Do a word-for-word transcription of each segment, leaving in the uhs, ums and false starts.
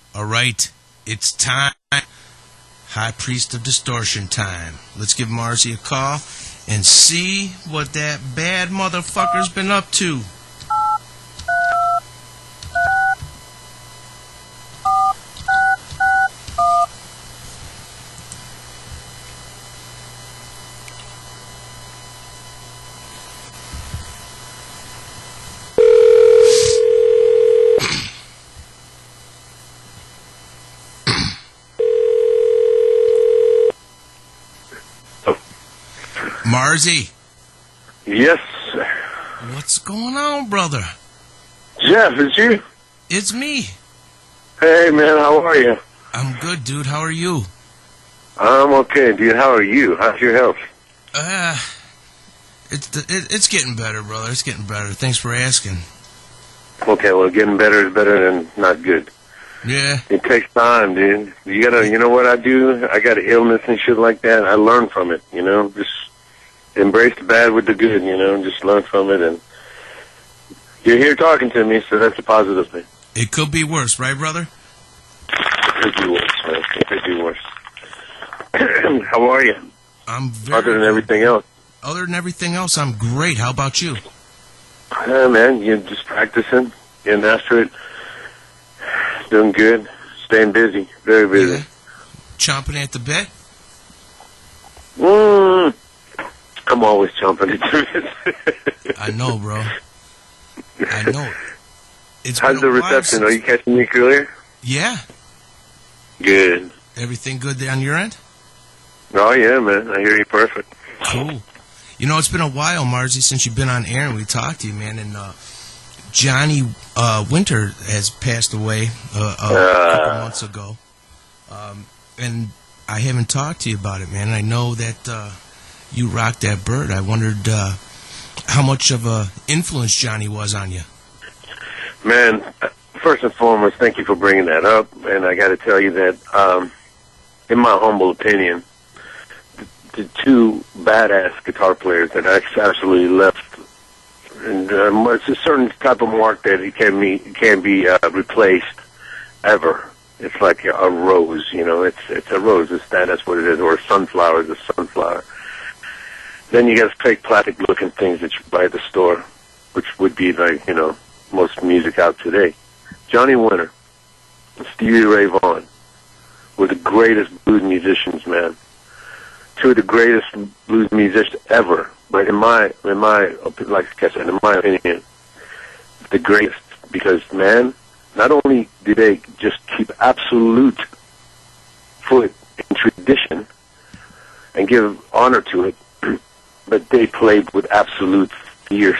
All right, it's time. High Priest of Distortion time. Let's give Marzi a call and see what that bad motherfucker's been up to. Marzi. Yes. What's going on, brother? Jeff, it's you? It's me. Hey, man, how are you? I'm good, dude. How are you? I'm okay, dude. How are you? How's your health? Uh, it's it, it's getting better, brother. It's getting better. Thanks for asking. Okay, well, getting better is better than not good. Yeah. It takes time, dude. You gotta, you know what I do? I got an illness and shit like that. I learn from it, you know? Just embrace the bad with the good, you know? Just learn from it, and you're here talking to me, so that's a positive thing. It could be worse, right, brother? It could be worse, man. It could be worse. How are you? I'm very Other than everything else. Other than everything else, I'm great. How about you? Yeah, man, you're just practicing, getting after it, doing good, staying busy, very busy. Yeah. Chomping at the bit? Mm, I'm always chomping at the bit. I know, bro. I know. It's How's the reception? Since... Are you catching me clear? Yeah. Good. Everything good there on your end? Oh, yeah, man. I hear you perfect. Cool. You know, it's been a while, Marzi, since you've been on air and we talked to you, man. And uh, Johnny uh, Winter has passed away uh, a uh, couple months ago. Um, and I haven't talked to you about it, man. I know that uh, you rocked that bird. I wondered uh, how much of a influence Johnny was on you. Man, first and foremost, thank you for bringing that up. And I got to tell you that, um, in my humble opinion, the two badass guitar players that I absolutely left, and um, it's a certain type of mark that it can be can be uh, replaced ever. It's like a rose, you know. It's it's a rose. It's that. That's what it is. Or a sunflower is a sunflower. Then you got fake plastic-looking things that you buy at the store, which would be like, you know, most music out today. Johnny Winter and Stevie Ray Vaughan were the greatest blues musicians, man. Two of the greatest blues musicians ever, but in my, in my, like I said, in my opinion, the greatest, because, man, not only did they just keep absolute foot in tradition and give honor to it, but they played with absolute fierce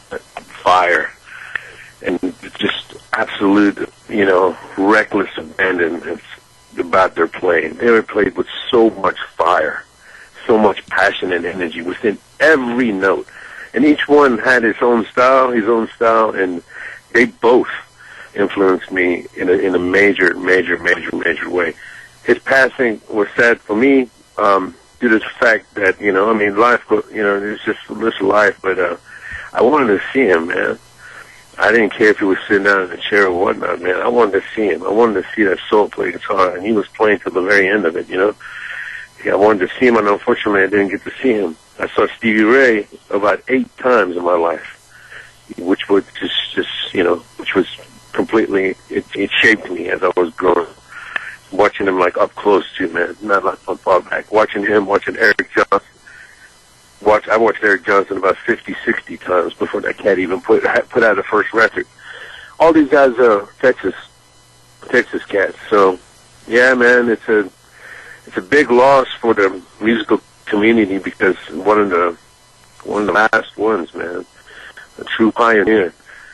fire and just absolute, you know, reckless abandon about their playing. They were played with so much fire, so much passion and energy within every note. And each one had his own style, his own style, and they both influenced me in a, in a major, major, major, major way. His passing was sad for me, um, due to the fact that, you know, I mean, life, you know, it's just this life, but uh, I wanted to see him, man. I didn't care if he was sitting down in a chair or whatnot, man. I wanted to see him. I wanted to see that soul play guitar, and he was playing to the very end of it, you know. Yeah, I wanted to see him, and unfortunately I didn't get to see him. I saw Stevie Ray about eight times in my life, which was just, just you know, which was completely, it, it shaped me as I was growing. Watching him, like, up close to, man, not like from far back. Watching him, watching Eric Johnson. Watch, I watched Eric Johnson about fifty, sixty times before that cat even put put out the first record. All these guys are Texas, Texas cats. So, yeah, man, it's a it's a big loss for the musical community because one of the one of the last ones, man, a true pioneer,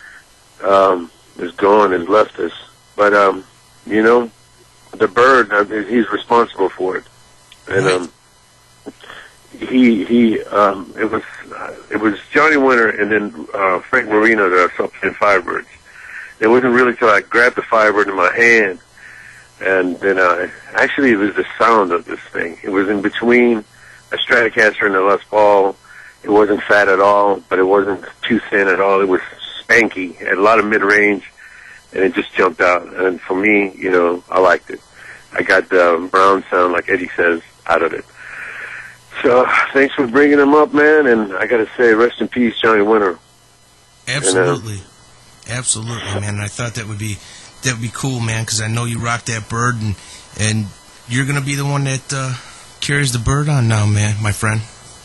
um, is gone and left us. But um, you know, the bird, uh, he's responsible for it, and um. He he um it was uh, it was Johnny Winter and then uh Frank Marino that I saw playing Firebirds. It wasn't really till I grabbed the Firebird in my hand, and then I actually it was the sound of this thing. It was in between a Stratocaster and a Les Paul. It wasn't fat at all, but it wasn't too thin at all. It was spanky. It had a lot of mid range, and it just jumped out. And for me, you know, I liked it. I got the brown sound, like Eddie says, out of it. So thanks for bringing them up, man. And I got to say, rest in peace, Johnny Winter. Absolutely. And, uh, Absolutely, man. And I thought that would be that would be cool, man, because I know you rock that bird, and and you're going to be the one that uh, carries the bird on now, man, my friend.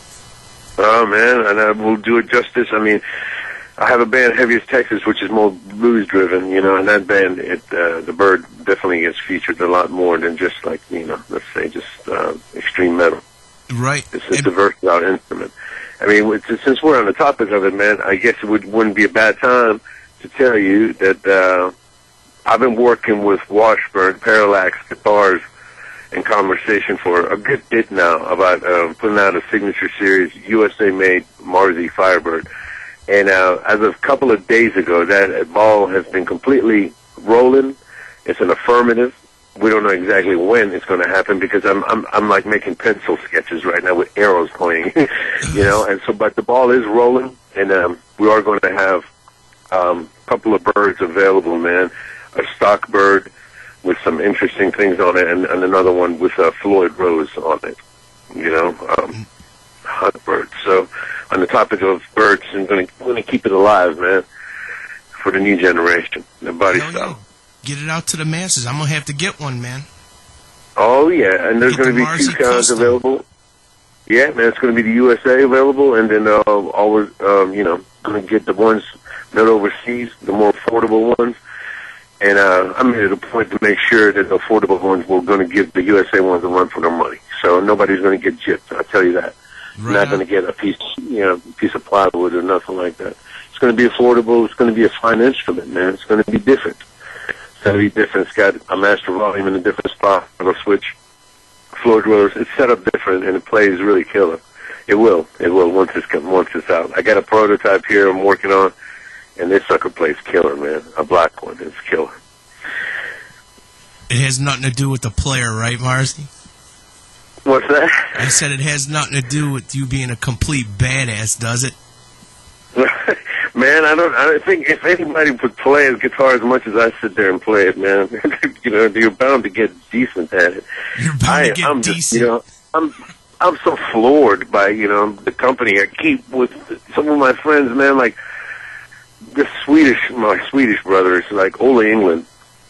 Oh, man, and I will do it justice. I mean, I have a band, Heaviest Texas, which is more blues-driven, you know, and that band, it, uh, the bird definitely gets featured a lot more than just, like, you know, let's say just uh, extreme metal. Right. It's just a versatile instrument. I mean, it's, since we're on the topic of it, man, I guess it would, wouldn't be a bad time to tell you that uh, I've been working with Washburn Parallax Guitars in conversation for a good bit now about uh, putting out a signature series, U S A-made Marzi Firebird. And uh, as of a couple of days ago, that ball has been completely rolling. It's an affirmative. We don't know exactly when it's going to happen because I'm I'm I'm like making pencil sketches right now with arrows pointing, you know. And so, but the ball is rolling, and um, we are going to have um, a couple of birds available, man. A stock bird with some interesting things on it, and, and another one with a Floyd Rose on it, you know, um, hunt bird. So, on the topic of birds, I'm going to going to keep it alive, man, for the new generation, the body Hell style. Yeah. Get it out to the masses. I'm going to have to get one, man. Oh, yeah, and there's going to be Marzi two kinds custom. available. Yeah, man, it's going to be the U S A available, and then uh, always, um, you know, going to get the ones not overseas, the more affordable ones. And uh, I made it a point to make sure that the affordable ones were going to give the U S A ones a run for their money. So nobody's going to get gypped, I'll tell you that. Right not going to get a piece, you know, piece of plywood or nothing like that. It's going to be affordable. It's going to be a fine instrument, man. It's going to be different. It's going to be different. It's got a master volume in a different spot. A switch, Floyd Rose. It's set up different, and it plays really killer. It will. It will once it's once it's out. I got a prototype here I'm working on, and this sucker plays killer, man. A black one. It's killer. It has nothing to do with the player, right, Marzi? What's that? I said it has nothing to do with you being a complete badass, does it? Man, I don't. I don't think if anybody would play his guitar as much as I sit there and play it, man, you know, you're bound to get decent at it. You're bound I, to get I'm decent. Just, you know, I'm I'm so floored by you know the company I keep with some of my friends, man. Like the Swedish, my Swedish brothers, like Ole England,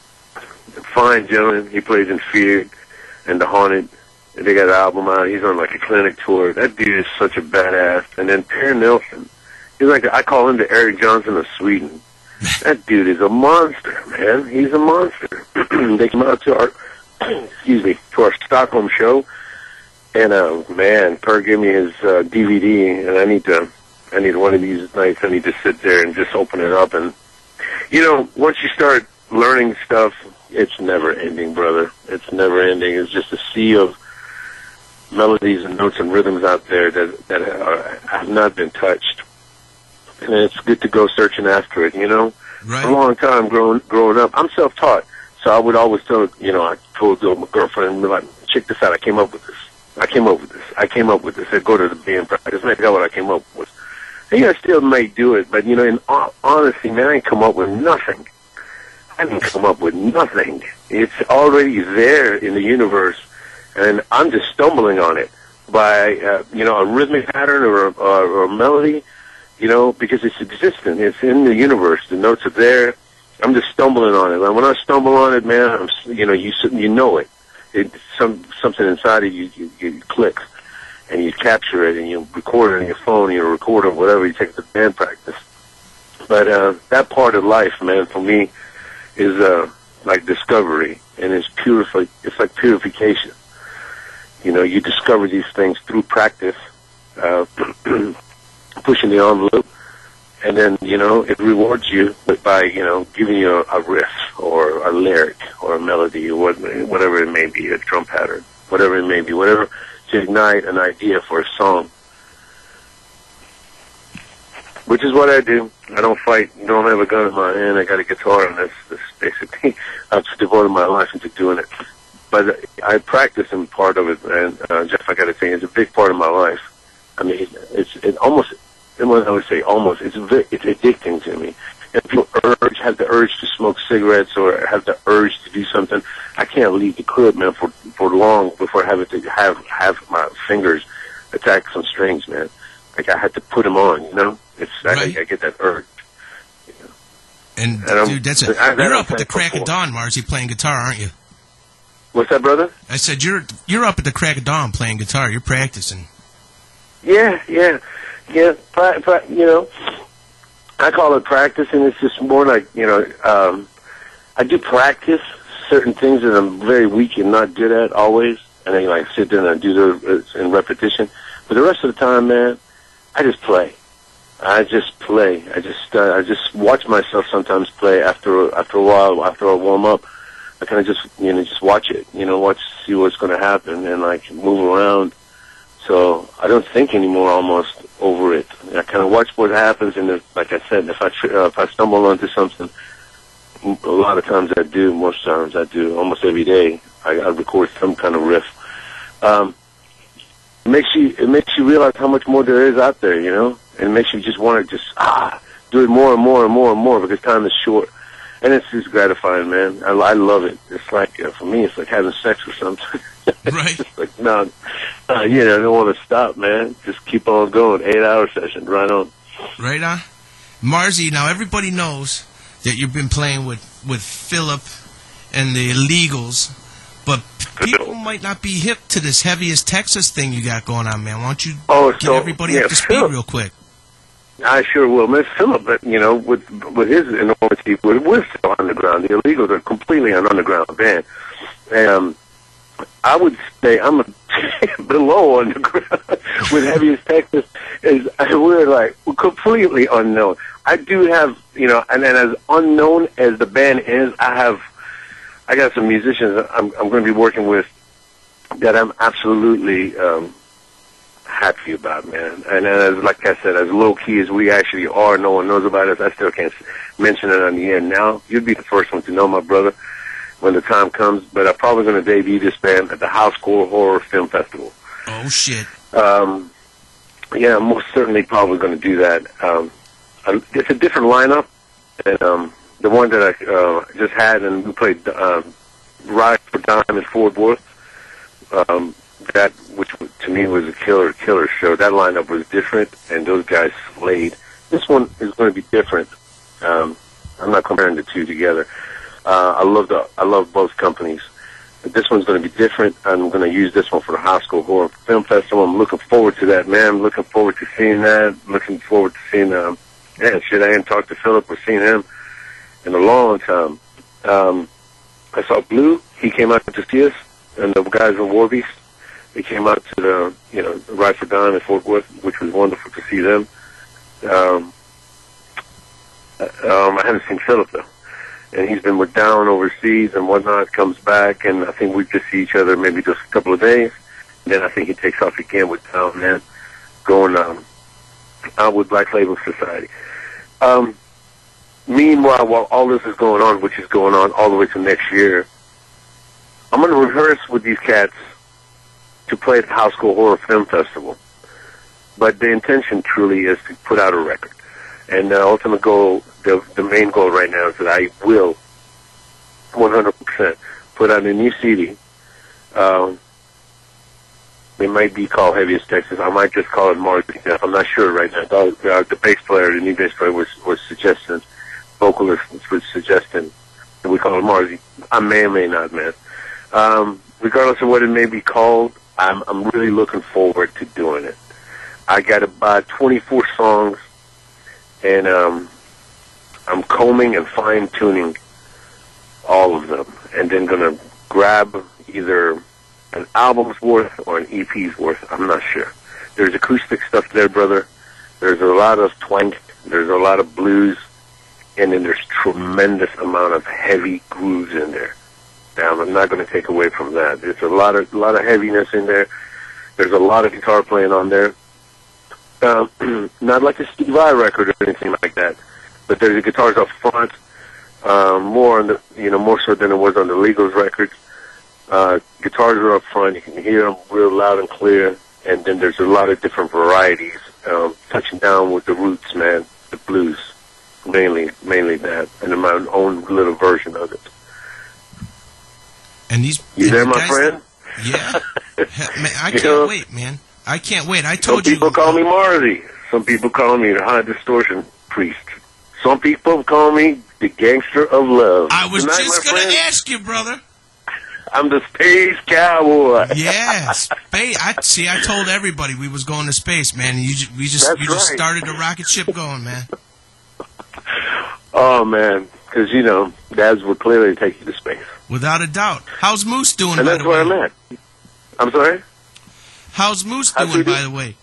fine gentleman. He plays in Fear and The Haunted. They got an album out. He's on like a clinic tour. That dude is such a badass. And then Per Nilsson. He's like, I call him the Eric Johnson of Sweden. That dude is a monster, man. He's a monster. They came out to our, excuse me, to our Stockholm show, and uh, man, Per gave me his uh, D V D, and I need to, I need one of these nights. I need to sit there and just open it up, and you know, once you start learning stuff, it's never ending, brother. It's never ending. It's just a sea of melodies and notes and rhythms out there that that are, have not been touched. And it's good to go searching after it, you know? Right. For a long time growing growing up, I'm self-taught, so I would always tell, you know, I told my girlfriend, like, check this out, I came up with this. I came up with this. I came up with this. I'd go to the band practice, and I got what I came up with. And, you know, I still may do it, but, you know, in honesty, man, I ain't come up with nothing. I didn't come up with nothing. It's already there in the universe, and I'm just stumbling on it by, uh, you know, a rhythmic pattern or a, or a melody, you know, because it's existent. It's in the universe. The notes are there. I'm just stumbling on it. And when I stumble on it, man, I'm, you know, you you know it. It some something inside of you, you, you clicks, and you capture it, and you record it on your phone, you record it, whatever. You take it to band practice. But uh, that part of life, man, for me, is uh, like discovery, and it's purify. It's like purification. You know, you discover these things through practice. Uh, pushing the envelope, and then, you know, it rewards you by, you know, giving you a, a riff or a lyric or a melody or what, whatever it may be, a drum pattern, whatever it may be, whatever to ignite an idea for a song. Which is what I do. I don't fight, don't have a gun in my hand, I got a guitar, and that's, that's basically, I've devoted my life into doing it. But I practice in part of it, and uh, Jeff, I got to say, it's a big part of my life. I mean, it's it almost, I would say almost, it's it's addicting to me. if you urge, have the urge to smoke cigarettes or have the urge to do something, I can't leave the crib, man, for for long before having to have have my fingers attack some strings, man. Like I had to put them on, you know. It's right. I, I get that urge. You know? And, and dude, that's a, I, you're up at the crack before. of dawn, Marzi, playing guitar, aren't you? What's that, brother? I said you're you're up at the crack of dawn playing guitar. You're practicing. Yeah, yeah, yeah. Pra- pra- you know, I call it practicing. It's just more like, you know, um, I do practice certain things that I'm very weak and not good at always, and then like sit there and I do those in repetition. But the rest of the time, man, I just play. I just play. I just uh, I just watch myself sometimes play after after a while. After I warm up, I kind of just you know just watch it. You know, watch see what's going to happen and like move around. So I don't think anymore almost over it. I kind of watch what happens, and if, like I said, if I uh, if I stumble onto something, a lot of times I do. Most times I do. Almost every day I, I record some kind of riff. Um, it makes you it makes you realize how much more there is out there, you know. And it makes you just want to just ah do it more and more and more and more because time is short, and it's just gratifying, man. I, I love it. It's like uh, for me, it's like having sex or something. Right. It's like no, uh, you know, I don't want to stop, man. Just keep on going. Eight hour session, right on. Right on, Marzi. Now everybody knows that you've been playing with with Philip and the Illegals. But people might not be hip to this Heaviest Texas thing you got going on, man. Why don't you oh, get so, everybody yeah, up to speed Phillip, real quick? I sure will. Miss Philip, you know, with with his enormity, we're, we're still underground. The Illegals are completely an underground band. And, um, I would say I'm a below underground with Heaviest Texas. Is we're like we're completely unknown. I do have, you know, and then as unknown as the band is, I have. I got some musicians I'm, I'm going to be working with that I'm absolutely um, happy about, man. And as like I said, as low key as we actually are, no one knows about us. I still can't mention it on the air now. You'd be the first one to know, my brother, when the time comes. But I'm probably going to debut this band at the Housecore Horror Film Festival. Oh shit! Um, yeah, I'm most certainly probably going to do that. Um, it's a different lineup, and um, the one that I uh, just had, and we played um, Ride for Dime in Fort Worth. Um, that, which to me was a killer, killer show. That lineup was different, and those guys slayed. This one is going to be different. Um, I'm not comparing the two together. Uh, I love the, I love both companies. But this one's going to be different. I'm going to use this one for the Housecore Horror Film Festival. I'm looking forward to that, man. I'm looking forward to seeing that. Looking forward to seeing. Um, yeah, shit. I hadn't talked to Philip or seen him in a long time. Um, I saw Blue. He came out to see us, and the guys in War Beast. They came out to the, you know, Ride for Dime in Fort Worth, which was wonderful to see them. Um, um, I haven't seen Philip though, and he's been with Down overseas and whatnot. Comes back, and I think we just see each other maybe just a couple of days. And then I think he takes off again with Down, man, going um, out with Black Label Society. Um, Meanwhile, while all this is going on, which is going on all the way to next year, I'm going to rehearse with these cats to play at the Housecore Horror Film Festival. But the intention truly is to put out a record. And the ultimate goal, the, the main goal right now is that I will one hundred percent put out a new C D. Um, it might be called Heaviest Texas. I might just call it Marzi. I'm not sure right now. The, the bass player, the new bass player was, was suggesting, vocalist was suggesting that we call it Marzi. I may or may not, man. Um, regardless of what it may be called, I'm, I'm really looking forward to doing it. I got about twenty-four songs, and um, I'm combing and fine-tuning all of them, and then going to grab either an album's worth or an E P's worth. I'm not sure. There's acoustic stuff there, brother. There's a lot of twang. There's a lot of blues. And then there's tremendous amount of heavy grooves in there. Now, I'm not going to take away from that. There's a lot of a lot of heaviness in there. There's a lot of guitar playing on there. Um, not like a Steve Vai record or anything like that, but there's the guitars up front, um, more on the, you know, more so than it was on the Legals records. Uh, guitars are up front. You can hear them real loud and clear. And then there's a lot of different varieties, um, touching down with the roots, man, the blues. mainly, mainly that, and then my own little version of it. And these, you and there, the my guys, friend? Yeah, man, I You can't know? wait, man. I can't wait. I told Some you. people call me Marty. Some people call me the high distortion priest. Some people call me the gangster of love. I was Tonight, just my gonna friend, ask you, brother. I'm the space cowboy. Yeah, space. I see. I told everybody we was going to space, man. You, ju- we just, That's we just right. started the rocket ship going, man. Oh man, because you know dads will clearly take you to space, Without a doubt. How's Moose doing? and by that's the where way? I'm at. I'm sorry. How's Moose How's doing, he by do- the way?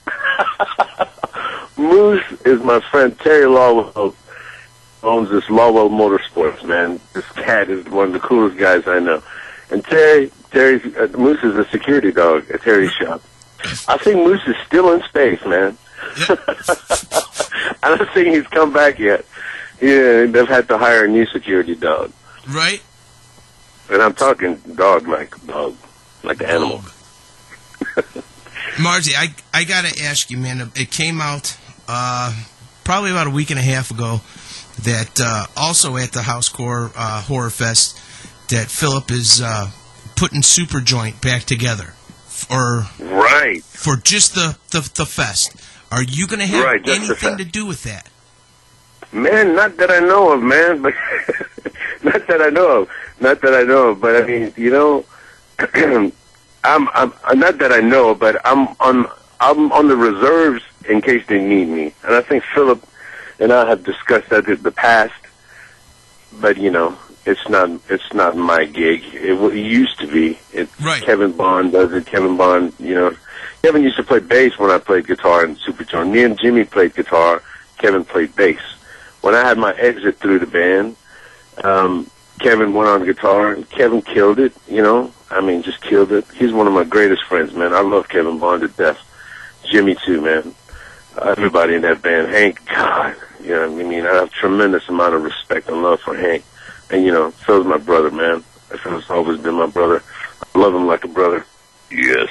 Moose is my friend Terry Lawwell. Owns this Lawwell Motorsports, man. This cat is one of the coolest guys I know. And Terry, Terry's uh, Moose is a security dog at Terry's shop. I think Moose is still in space, man. Yep. I don't think he's come back yet. Yeah, they've had to hire a new security dog. Right? And I'm talking dog like dog, like the animal. Margie, I I gotta ask you, man. It came out uh, probably about a week and a half ago that uh, also at the Housecore uh, Horror Fest that Philip is uh, putting Super Joint back together, or Right. for just the, the the fest. Are you gonna have Right, just the anything fest. to do with that? Man, not that I know of, man. But not that I know of. Not that I know of. But I mean, you know, I'm, I'm I'm not that I know, but I'm on I'm on the reserves in case they need me. And I think Philip and I have discussed that in the past. But you know, it's not it's not my gig. It, w- it used to be. It, Right. Kevin Bond does it. Kevin Bond, you know, Kevin used to play bass when I played guitar in Superjoint. Me and Jimmy played guitar. Kevin played bass. When I had my exit through the band, um, Kevin went on guitar, and Kevin killed it, you know. I mean, just killed it. He's one of my greatest friends, man. I love Kevin Bond to death. Jimmy, too, man. Uh, everybody in that band. Hank, God, you know what I mean? I have tremendous amount of respect and love for Hank. And, you know, Phil's my brother, man. Phil's always been my brother. I love him like a brother. Yes.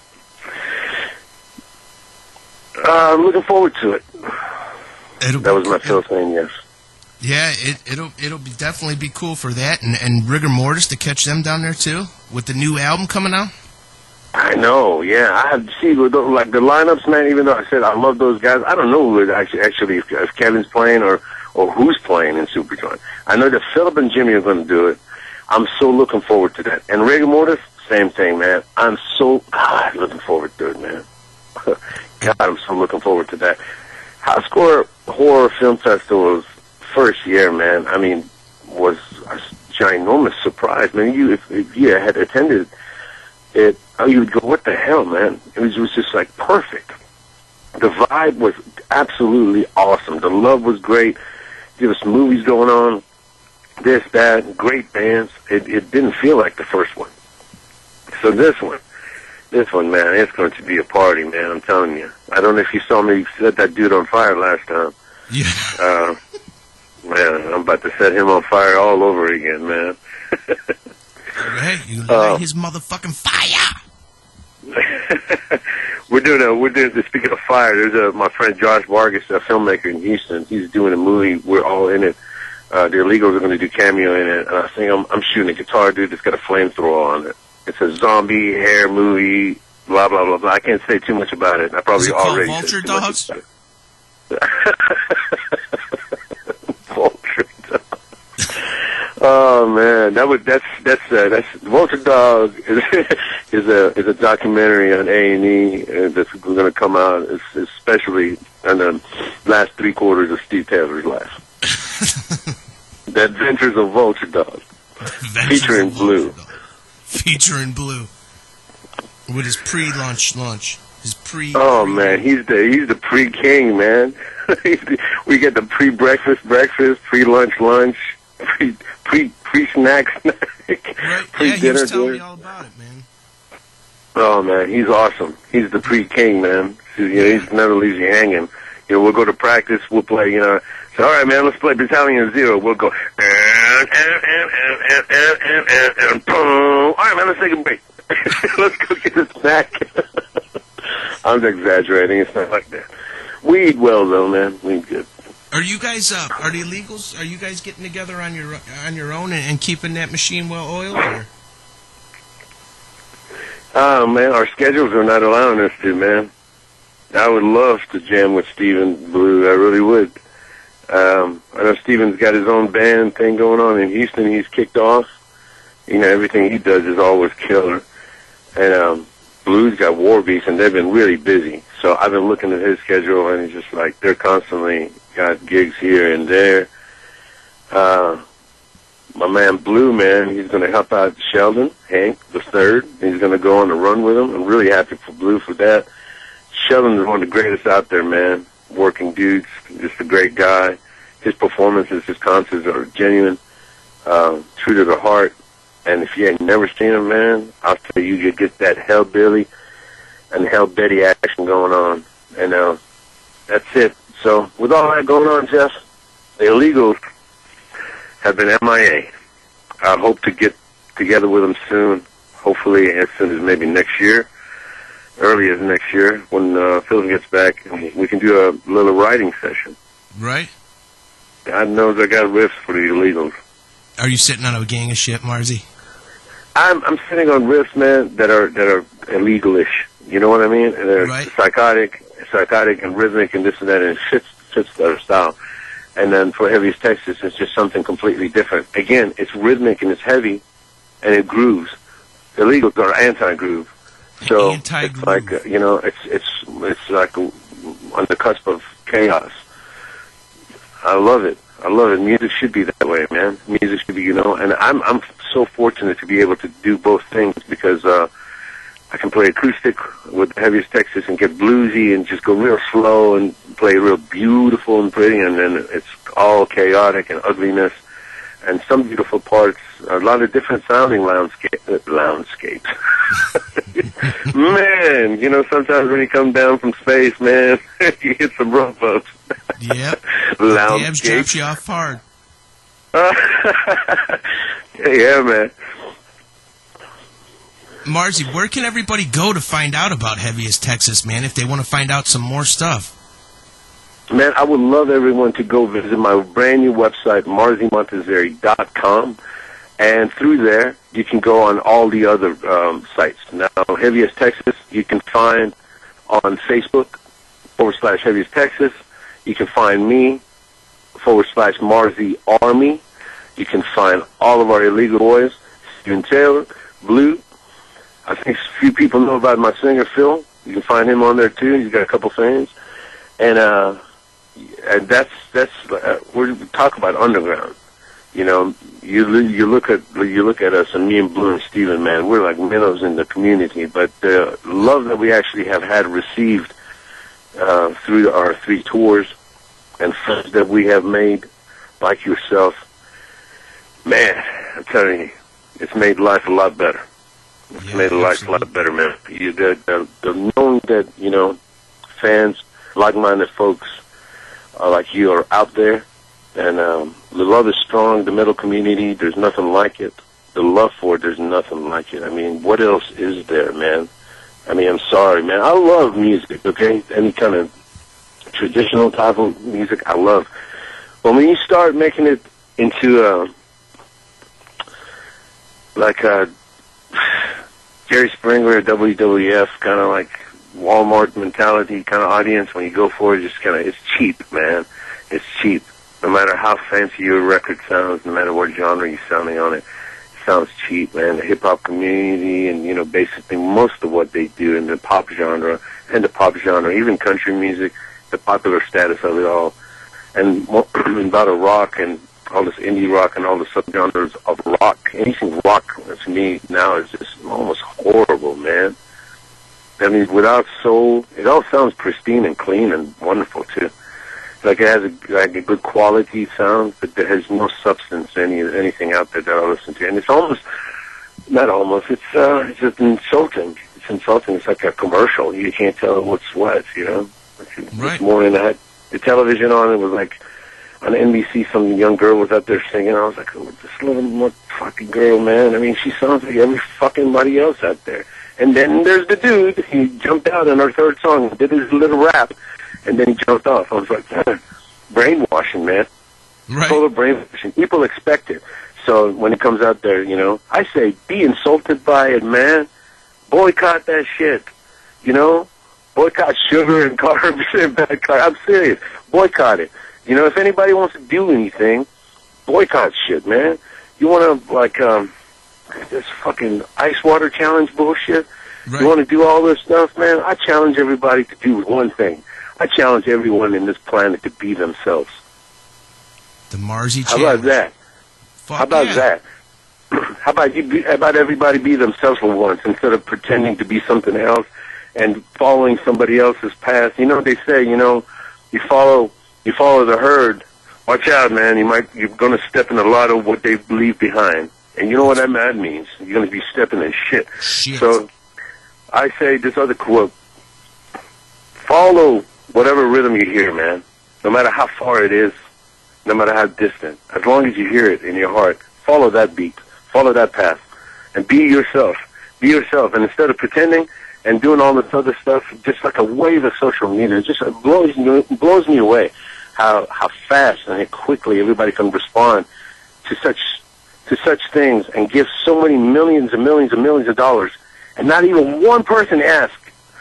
Uh, I'm looking forward to it. It'll That was be- my Phil saying yes. Yeah, it, it'll it'll be definitely be cool for that, and and Rigor Mortis to catch them down there too with the new album coming out. I know, yeah. I have see with the, like the lineups, man. Even though I said I love those guys, I don't know who it actually actually if, if Kevin's playing or or who's playing in Superjoint. I know that Philip and Jimmy are going to do it. I'm so looking forward to that. And Rigor Mortis, same thing, man. I'm so God looking forward to it, man. God, I'm so looking forward to that. Housecore Horror Film Festival's first year, man. I mean, was a ginormous surprise, man. You if, if you had attended it, oh, you would go, what the hell, man? It was, it was just like perfect. The vibe was absolutely awesome. The love was great. There was some movies going on, this, that, great bands. It, it didn't feel like the first one. So this one, this one, man, it's going to be a party, man. I'm telling you. I don't know if you saw me set that dude on fire last time. Yeah. Uh, man, I'm about to set him on fire all over again, man. Hey, you light Uh, his motherfucking fire. we're doing a, we're doing, speaking of fire, there's a, my friend Josh Vargas, a filmmaker in Houston. He's doing a movie. We're all in it. Uh, the Illegals are going to do cameo in it. And I think I'm, I'm shooting a guitar dude that's got a flamethrower on it. It's a zombie hair movie, blah, blah, blah, blah. I can't say too much about it. I probably Is it called already Vulture said too much Dogs? about it. Vulture Dogs. Oh man, that would that's that's uh, that's Vulture Dog is is a is a documentary on A and E that's going to come out, it's, especially in the last three quarters of Steve Taylor's life. The Adventures of Vulture Dog, Adventures featuring of Blue. Vulture Dog. Featuring Blue with his pre-lunch lunch, his pre. Oh man, he's the he's the pre-king, man. He's the, we get the pre-breakfast breakfast, pre-lunch lunch, pre pre pre-snack snack, Right? Yeah, he pre-dinner was telling dinner. me all about it, man. Oh man, he's awesome. He's the pre-king, man. So, you know, he never leaves you hanging. You know, we'll go to practice. We'll play. You know, so all right, man, let's play Battalion Zero. We'll go. And, and, and, and, and, and, and, and, boom. All right, man, let's take a break. Let's go get a snack. I'm exaggerating. It's not like that. We eat well, though, man. We eat good. Are you guys, uh, are the illegals, are you guys getting together on your on your own and, and keeping that machine well oiled? Or? Oh, man, our schedules are not allowing us to, man. I would love to jam with Steven Blue. I really would. Um, I know Steven's got his own band thing going on in Houston. He's kicked off. You know, everything he does is always killer. And um, Blue's got War Beast, and they've been really busy. So I've been looking at his schedule, and it's just like they're constantly got gigs here and there. Uh, my man Blue, man, he's going to help out Sheldon, Hank, the third. He's going to go on a run with him. I'm really happy for Blue for that. Sheldon is one of the greatest out there, man. Working dudes, just a great guy. His performances, his concerts are genuine, uh, true to the heart. And if you ain't never seen him, man, I'll tell you, you get that Hellbilly and Hell Betty action going on. And uh, that's it. So with all that going on, Jeff, the illegals have been M I A. I hope to get together with them soon, hopefully as soon as maybe next year, early as next year, when uh, Phil gets back, and we can do a little writing session. Right. God knows I got riffs for the illegals. Are you sitting on a gang of shit, Marzi? I'm I'm sitting on riffs, man, that are that are illegalish. You know what I mean? And they're right. psychotic, psychotic and rhythmic and this and that, and it fits fits their style. And then for Heaviest Texas, it's just something completely different. Again, it's rhythmic and it's heavy, and it grooves. The illegals are anti-groove, so anti-groove. It's like uh, you know, it's it's it's like uh, on the cusp of chaos. I love it. I love it. Music should be that way, man. Music should be, you know, and I'm I'm so fortunate to be able to do both things because uh, I can play acoustic with Heaviest Texas and get bluesy and just go real slow and play real beautiful and pretty, and then it's all chaotic and ugliness and some beautiful parts, a lot of different sounding landscape, uh, landscapes. Man, you know, sometimes when you come down from space, man, you hit some rough ups. Yep. Lounge Dabs drops you off hard. Yeah, man. Marzi, where can everybody go to find out about Heaviest Texas, man, if they want to find out some more stuff? Man, I would love everyone to go visit my brand new website, marzi montazeri dot com. And through there, you can go on all the other um, sites. Now, Heaviest Texas, you can find on Facebook, forward slash Heaviest Texas. You can find me, forward slash Marzi Army. You can find all of our illegal boys, Steven Taylor, Blue. I think a few people know about my singer, Phil. You can find him on there, too. He's got a couple fans. And, uh, and that's, that's, uh, we talk about underground. You know, you you look at you look at us, and me and Blue and Steven, man, we're like minnows in the community. But the love that we actually have had received uh, through our three tours and friends that we have made, like yourself, man, I'm telling you, it's made life a lot better. It's yeah, made life absolutely. a lot better, man. You, the, the, the knowing that, you know, fans, like-minded folks uh, like you are out there. And um, the love is strong. The metal community, there's nothing like it. The love for it, there's nothing like it. I mean, what else is there, man? I mean, I'm sorry, man. I love music, okay? Any kind of traditional type of music, I love. But when you start making it into a, like a Jerry Springer, W W F, kind of like Walmart mentality kind of audience, when you go for it, just kind of, it's cheap, man. It's cheap. No matter how fancy your record sounds, no matter what genre you're sounding on it, it sounds cheap, man. The hip-hop community and, you know, basically most of what they do in the pop genre and the pop genre, even country music, the popular status of it all, and more, about a rock and all this indie rock and all the subgenres of rock. Anything rock, to me, now is just almost horrible, man. I mean, without soul, it all sounds pristine and clean and wonderful, too. Like it has a, like a good quality sound, but there has no substance, any anything out there that I listen to. And it's almost, not almost, it's uh, it's just insulting. It's insulting. It's like a commercial. You can't tell what's what, you know? It's, right. It's more in that. The television on it was like, on N B C, some young girl was out there singing. I was like, oh, this little fucking girl, man. I mean, she sounds like every fucking body else out there. And then there's the dude. He jumped out in our third song and did his little rap. And then he jumped off. I was like, man, brainwashing, man. Right. Total brainwashing. People expect it. So when it comes out there, you know, I say, be insulted by it, man. Boycott that shit. You know? Boycott sugar and carbs and bad carbs. I'm serious. Boycott it. You know, if anybody wants to do anything, boycott shit, man. You want to, like, um, this fucking ice water challenge bullshit? Right. You want to do all this stuff, man? I challenge everybody to do one thing. I challenge everyone in this planet to be themselves. The Marzi How challenge. about that? Fuck How about yeah. that? How about you? Be, how about everybody be themselves for once instead of pretending to be something else and following somebody else's path? You know what they say? You know, you follow you follow the herd. Watch out, man. You might you're going to step in a lot of what they leave behind, and you know what that mad means. You're going to be stepping in shit. Shit. So I say this other quote: follow whatever rhythm you hear, man. No matter how far it is. No matter how distant, as long as you hear it in your heart, follow that beat, follow that path, and be yourself. Be yourself, and instead of pretending and doing all this other stuff, just like a wave of social media, it just blows me, blows me away how how fast and how quickly everybody can respond to such to such things and give so many millions and millions and millions of dollars, and not even one person ask,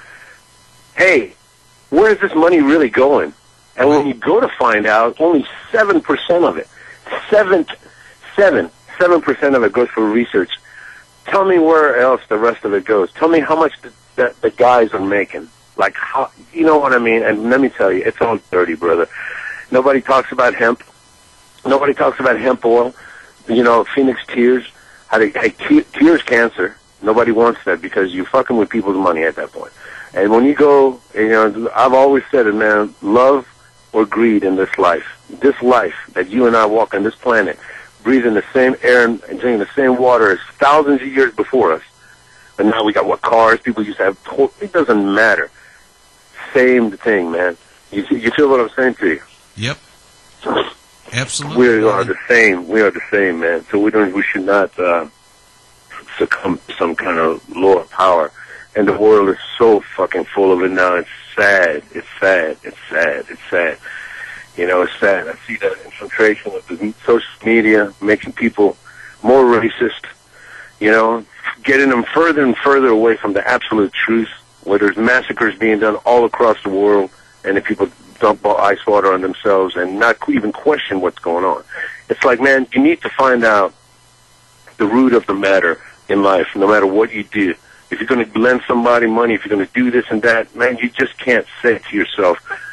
"Hey, where is this money really going?" And when you go to find out, only seven percent of it, seven, seven, seven percent of it goes for research. Tell me where else the rest of it goes. Tell me how much the, the, the guys are making. Like, how, you know what I mean? And let me tell you, it's all dirty, brother. Nobody talks about hemp. Nobody talks about hemp oil. You know, Phoenix Tears, how to, hey, cures cancer. Nobody wants that because you're fucking with people's money at that point. And when you go, you know, I've always said it, man, love or greed in this life. This life that you and I walk on this planet, breathing the same air and drinking the same water as thousands of years before us. But now we got what cars people used to have. It doesn't matter. Same thing, man. You you feel what I'm saying to you? Yep. Absolutely. We are the same. We are the same, man. So we don't. We should not uh, succumb to some kind of lower power. And the world is so fucking full of it now. It's sad. It's sad. It's sad. It's sad. You know, it's sad. I see that infiltration of the social media making people more racist, you know, getting them further and further away from the absolute truth, where there's massacres being done all across the world, and the people dump ice water on themselves and not even question what's going on. It's like, man, you need to find out the root of the matter in life, no matter what you do. If you're going to lend somebody money, if you're going to do this and that, man, you just can't say to yourself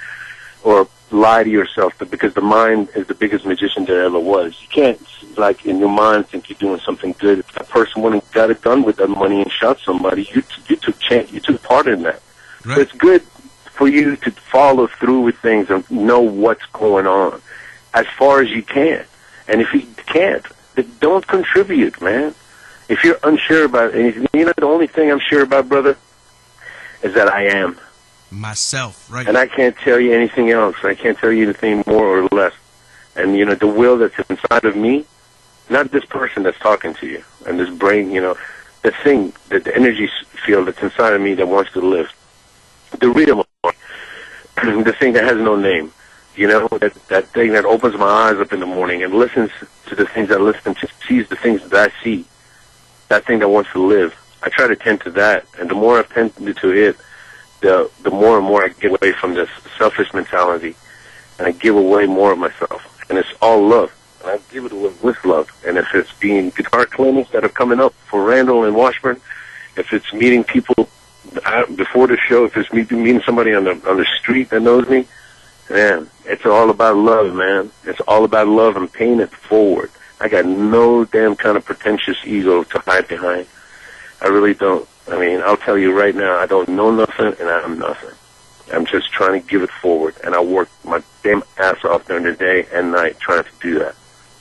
or lie to yourself because the mind is the biggest magician there ever was. You can't, like, in your mind think you're doing something good. If that person went and got it done with that money and shot somebody, you, you took chance, you took part in that. Right. So it's good for you to follow through with things and know what's going on as far as you can. And if you can't, then don't contribute, man. If you're unsure about anything, you know, the only thing I'm sure about, brother, is that I am. Myself, right. And I can't tell you anything else. I can't tell you anything more or less. And, you know, the will that's inside of me, not this person that's talking to you, and this brain, you know, the thing, that the energy field that's inside of me that wants to live. The real one, the thing that has no name, you know, that, that thing that opens my eyes up in the morning and listens to the things I listen to, sees the things that I see. That thing that wants to live. I try to tend to that, and the more I tend to it, the the more and more I get away from this selfish mentality, and I give away more of myself. And it's all love, and I give it away with love. And if it's being guitar clinics that are coming up for Randall and Washburn, if it's meeting people before the show, if it's meeting somebody on the on the street that knows me, man, it's all about love, man. It's all about love and paying it forward. I got no damn kind of pretentious ego to hide behind. I really don't. I mean, I'll tell you right now, I don't know nothing, and I'm nothing. I'm just trying to give it forward, and I work my damn ass off during the day and night trying to do that.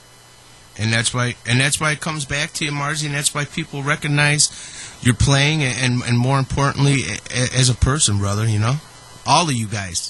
And that's why, and that's why it comes back to you, Marzi, and that's why people recognize your playing, and and more importantly, as a person, brother. You know, all of you guys.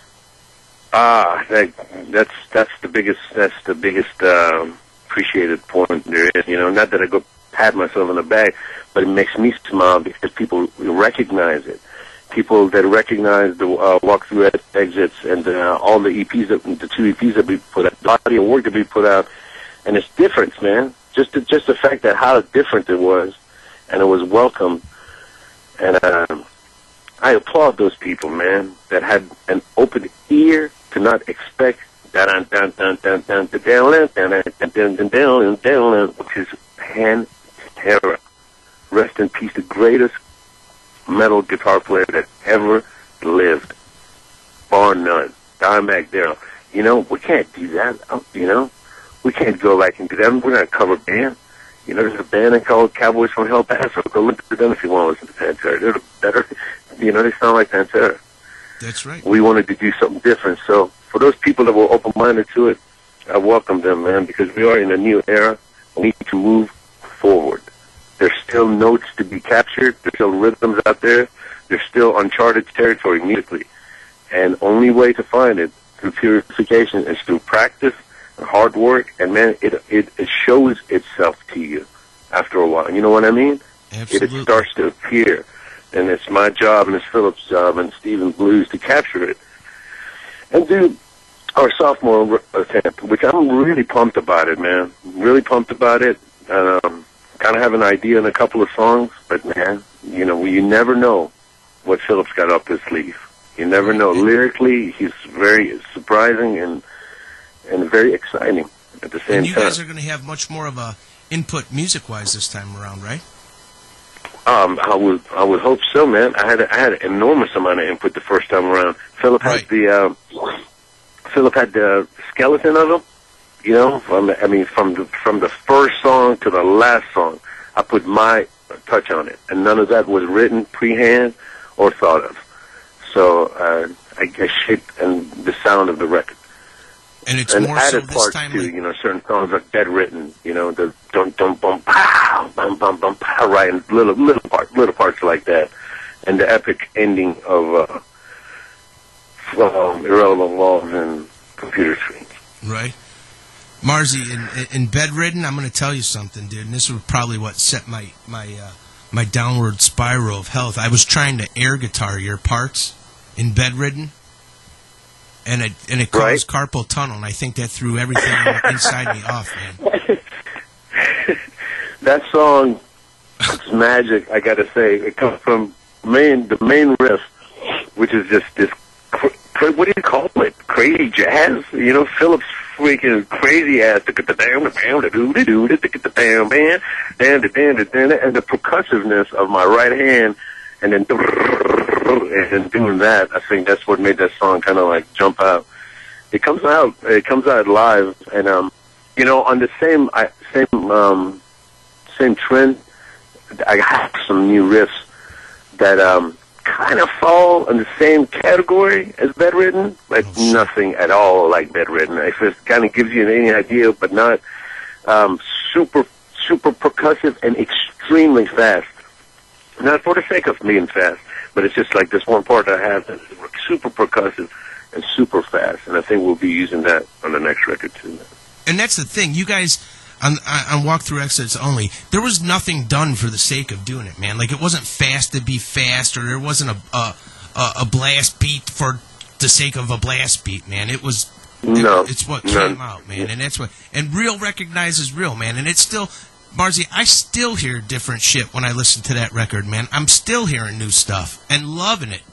Ah, that, that's that's the biggest. That's the biggest. Um, appreciated point there is, you know, not that I go pat myself on the back, but it makes me smile because people recognize it. people that recognize the uh, walkthrough ed- exits and uh, all the E Ps, that, the two E Ps that we put out, the body of work that we put out, and it's different, man. Just the, just the fact that how different it was, and it was welcome, and uh, I applaud those people, man, that had an open ear to not expect that down down down down down down down down down down, which is Pantera. Rest in peace, the greatest metal guitar player that ever lived, bar none. Dimebag Darrell. You know, we can't do that. You know, we can't go back and do that. We're not a cover band. You know, there's a band called Cowboys from El Paso. Go look at them if you want to listen to Pantera. They're better. You know, they sound like Pantera. That's right. We wanted to do something different. So for those people that were open-minded to it, I welcome them, man, because we are in a new era. We need to move forward. There's still notes to be captured. There's still rhythms out there. There's still uncharted territory musically. And only way to find it through purification is through practice and hard work. And, man, it it, it shows itself to you after a while. You know what I mean? Absolutely. It, it starts to appear. And it's my job and it's Philip's job and Stephen Blues to capture it. And do our sophomore attempt, which I'm really pumped about it, man. Really pumped about it. Um, kind of have an idea in a couple of songs, but, man, you know, you never know what Philip's got up his sleeve. You never know. Lyrically, he's very surprising and and very exciting at the same time. And you guys are going to have much more of a input music-wise this time around, right? Um, I would, I would hope so, man. I had, I had an enormous amount of input the first time around. Philip right. had the, uh, Philip had the skeleton of them. You know, from the, I mean, from the from the first song to the last song, I put my touch on it, and none of that was written pre-hand or thought of. So uh, I, I shaped and the sound of the record. And it's and more added so this parts time. too. Like, you know, certain songs are dead written. You know, the don't don't bum pow bum bum bum pow, right, and little little parts little parts like that, and the epic ending of uh, um, Irrelevant Laws and Computer Screens. right. Marzi, in, in Bedridden, I'm going to tell you something, dude. And this was probably what set my my uh, my downward spiral of health. I was trying to air guitar your parts in Bedridden, and it and it caused right. carpal tunnel, and I think that threw everything inside me off, man. That song, it's magic. I got to say, it comes from main the main riff, which is just this. What do you call it? Crazy jazz? You know, Philip's freaking crazy ass. And the percussiveness of my right hand, and then and doing that, I think that's what made that song kind of like jump out. It comes out, it comes out live, and um, you know, on the same same um, same trend, I have some new riffs that um. kind of fall in the same category as Bedridden, but oh, nothing at all like Bedridden. It just kind of gives you any idea, but not um, super, super percussive and extremely fast. Not for the sake of being fast, but it's just like this one part I have that's super percussive and super fast, and I think we'll be using that on the next record too. And that's the thing, you guys. On, on Walkthrough Exits only, there was nothing done for the sake of doing it, man. Like, it wasn't fast to be fast, or there wasn't a a, a blast beat for the sake of a blast beat, man. It was, no, it, it's what none. came out, man, and that's what. And real recognizes real, man. And it's still, Marzi, I still hear different shit when I listen to that record, man. I'm still hearing new stuff and loving it.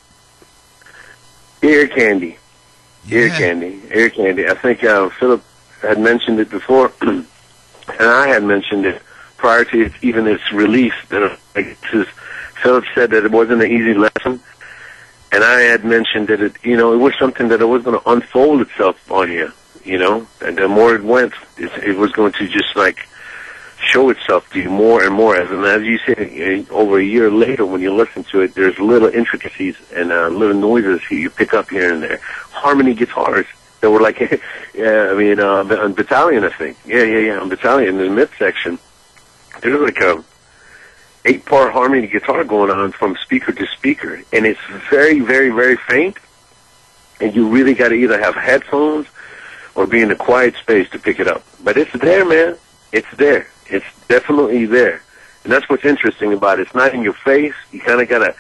Ear candy, Yeah. ear candy, ear candy. I think uh, Philip had mentioned it before, and I had mentioned it prior to its, even its release. That Philip said that it wasn't an easy lesson, and I had mentioned that it, you know, it was something that it was going to unfold itself on you, you know, and the more it went, it, it was going to just like show itself to you more and more. As and as you say, over a year later, when you listen to it, there's little intricacies and uh, little noises you pick up here and there, harmony guitars. They were like, yeah, I mean, uh, on Battalion, I think. Yeah, yeah, yeah, on Battalion, in the mid-section, there's like a eight-part harmony guitar going on from speaker to speaker, and it's very, very, very faint, and you really got to either have headphones or be in a quiet space to pick it up. But it's there, man. It's there. It's definitely there. And that's what's interesting about it. It's not in your face. You kind of got to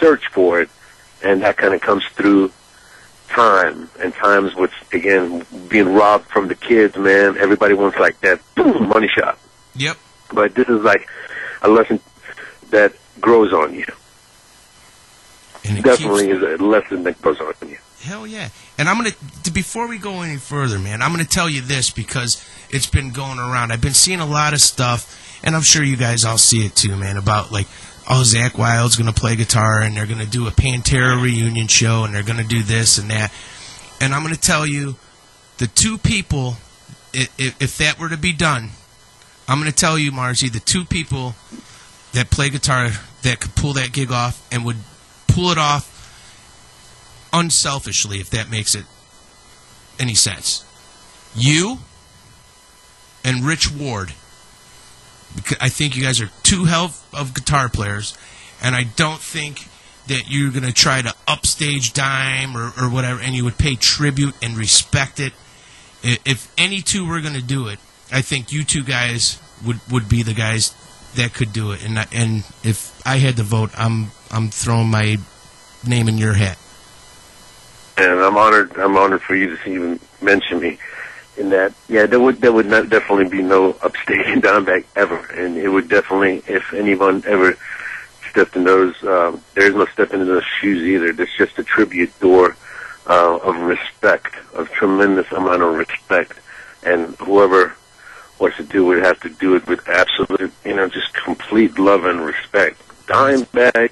search for it, and that kind of comes through time. And times with, again, being robbed from the kids, man. Everybody wants like that boom, money shot. Yep. But this is like a lesson that grows on you. And it Definitely keeps... is a lesson that grows on you. Hell yeah. And I'm going to, before we go any further, man, I'm going to tell you this because it's been going around. I've been seeing a lot of stuff, and I'm sure you guys all see it too, man, about like, oh, Zakk Wylde's going to play guitar, and they're going to do a Pantera reunion show, and they're going to do this and that. And I'm going to tell you, the two people, if, if that were to be done, I'm going to tell you, Margie, the two people that play guitar that could pull that gig off and would pull it off unselfishly, if that makes it any sense. You and Rich Ward. Because I think you guys are two hell of guitar players, and I don't think that you're going to try to upstage Dime or, or whatever, and you would pay tribute and respect it. If any two were going to do it, I think you two guys would, would be the guys that could do it. And I, and if I had to vote, I'm I'm throwing my name in your hat. And I'm honored. I'm honored for you to even mention me in that. Yeah, there would there would not definitely be no upstaging Dimebag ever, and it would definitely, if anyone ever stepped in those, um, there is no stepping in those shoes either. There's just a tribute door uh, of respect, of tremendous amount of respect, and whoever wants to do it have to do it with absolute, you know, just complete love and respect. Dimebag.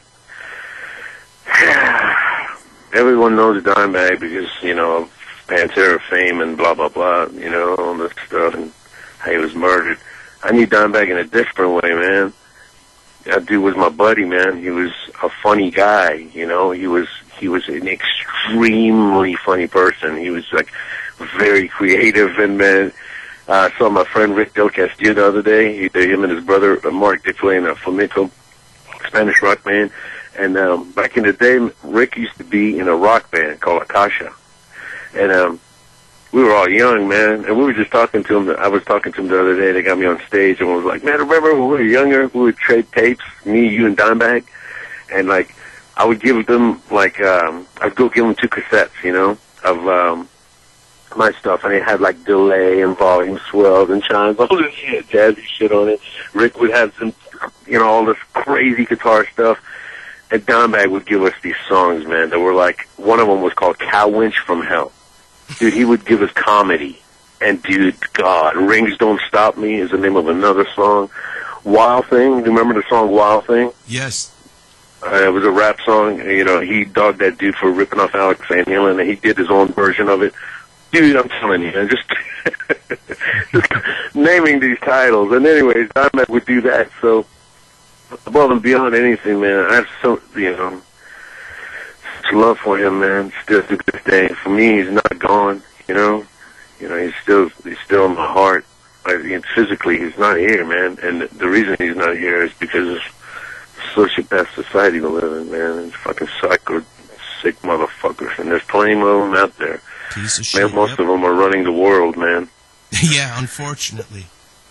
Everyone knows Dimebag because, you know, of Pantera fame and blah, blah, blah, you know, all this stuff, and how he was murdered. I knew Dimebag in a different way, man. That dude was my buddy, man. He was a funny guy, you know. He was he was an extremely funny person. He was, like, very creative, and, man, uh, I saw my friend Rick Del Castillo the other day. He, him and his brother, uh, Mark, they play in a flamenco Spanish rock band. And um, back in the day, Rick used to be in a rock band called Akasha. And um, we were all young, man. And we were just talking to him. I was talking to him the other day. They got me on stage and was like, man, remember when we were younger, we would trade tapes, me, you, and Dimebag? And, like, I would give them, like, um, I'd go give them two cassettes, you know, of um, my stuff. And they had, like, delay and volume swells and chimes, all this shit, jazzy shit on it. Rick would have some, you know, all this crazy guitar stuff. And Dimebag would give us these songs, man, that were like, one of them was called Cow Winch from Hell. Dude, he would give us comedy. And, dude, God, Rings Don't Stop Me is the name of another song. Wild Thing, you remember the song Wild Thing? Yes. Uh, it was a rap song. You know, he dogged that dude for ripping off Alex Van Halen, and he did his own version of it. Dude, I'm telling you, man, just, just naming these titles. And anyways, Dimebag would do that, so... above and beyond anything, man, I have so, you know, such love for him, man, still to this day. For me, he's not gone, you know, you know, he's still, he's still in my heart. I mean, physically, he's not here, man, and the reason he's not here is because of the sociopath society we live in, man. It's fucking psycho, sick motherfuckers, and there's plenty of them out there. Piece of man, shit, most yep. of them are running the world, man. Yeah, unfortunately.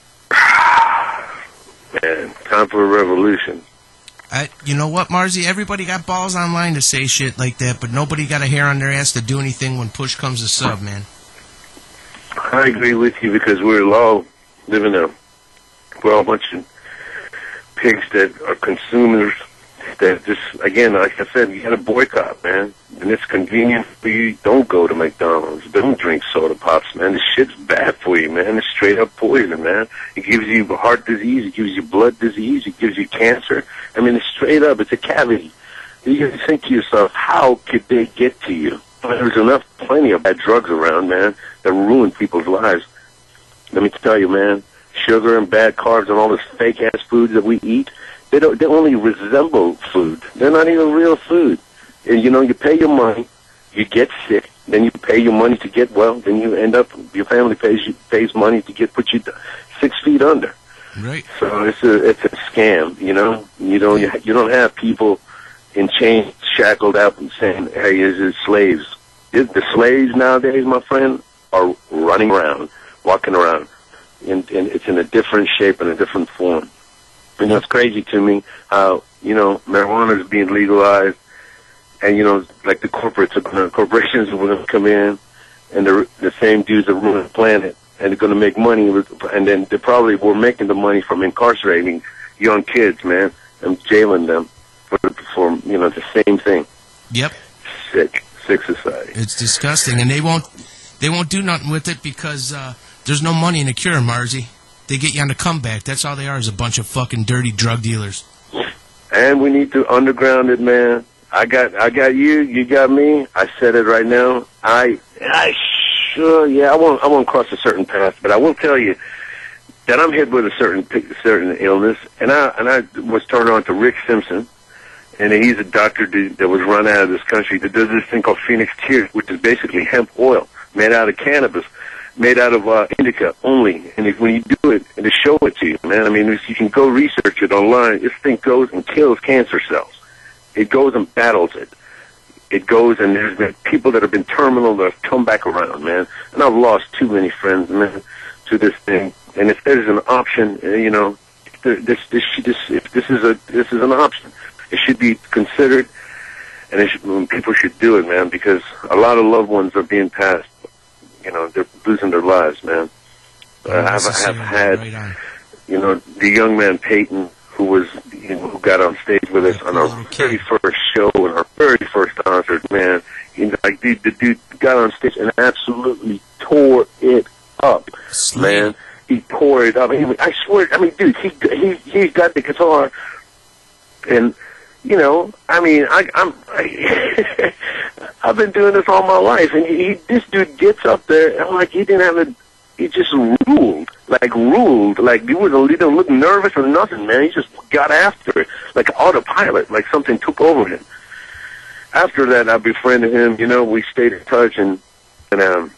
Man, time for a revolution. I, you know what, Marzi? Everybody got balls online to say shit like that, but nobody got a hair on their ass to do anything when push comes to shove, man. I agree with you because we're all living a, we're all a bunch of pigs that are consumers that just, again, like I said, you got to boycott, man. And it's convenient for you. Don't go to McDonald's. Don't drink soda pops, man. This shit's bad for you, man. It's straight up poison, man. It gives you heart disease. It gives you blood disease. It gives you cancer. I mean, it's straight up. It's a cavity. You can think to yourself, how could they get to you? There's enough, plenty of bad drugs around, man, that ruin people's lives. Let me tell you, man, sugar and bad carbs and all this fake-ass foods that we eat, They don't. They only resemble food. They're not even real food. And, you know, you pay your money, you get sick, then you pay your money to get well, then you end up, your family pays you pays money to get put you six feet under. Right. So it's a it's a scam. You know, you don't you don't have people in chains shackled up and saying, "Hey, is it slaves?" It, the slaves nowadays, my friend, are running around, walking around, and, and it's in a different shape and a different form. And that's crazy to me how, you know, marijuana is being legalized and you know, like the corporates, are gonna, corporations are going to come in, and the the same dudes are running the planet, and they're going to make money, with, and then they probably were making the money from incarcerating young kids, man, and jailing them for for you know the same thing. Yep. Sick, sick society. It's disgusting, and they won't they won't do nothing with it because uh, there's no money in a cure, Marzi. They get you on the comeback. That's all they are, is a bunch of fucking dirty drug dealers. And we need to underground it, man. I got, I got you. You got me. I said it right now. I, I sure, yeah. I won't, I won't cross a certain path, but I will tell you that I'm hit with a certain, certain illness, and I, and I was turned on to Rick Simpson, and he's a doctor that was run out of this country that does this thing called Phoenix Tears, which is basically hemp oil made out of cannabis, made out of uh, indica only. And if, when you do it, and they show it to you, man, I mean, if you can go research it online. This thing goes and kills cancer cells. It goes and battles it. It goes, and there's been people that have been terminal that have come back around, man. And I've lost too many friends, man, to this thing. And if there's an option, uh, you know, this, this, this, if this is a, this is an option, it should be considered, and it should, people should do it, man, because a lot of loved ones are being passed. You know, they're losing their lives, man. Uh, I've, I've had, right, you know, the young man Peyton, who was, you know, who got on stage with us on our very first show and our very first concert, man. You know, like, dude, the dude got on stage and absolutely tore it up, Slim. man. He tore it up. I, mean, I swear, I mean, dude, he he he got the guitar, and you know, I mean, I, I'm, I, I've been doing this all my life, and he, this dude gets up there, and like he didn't have a, he just ruled, like ruled, like he wasn't, he didn't look nervous or nothing, man. He just got after it, like autopilot, like something took over him. After that, I befriended him. You know, we stayed in touch, and and um,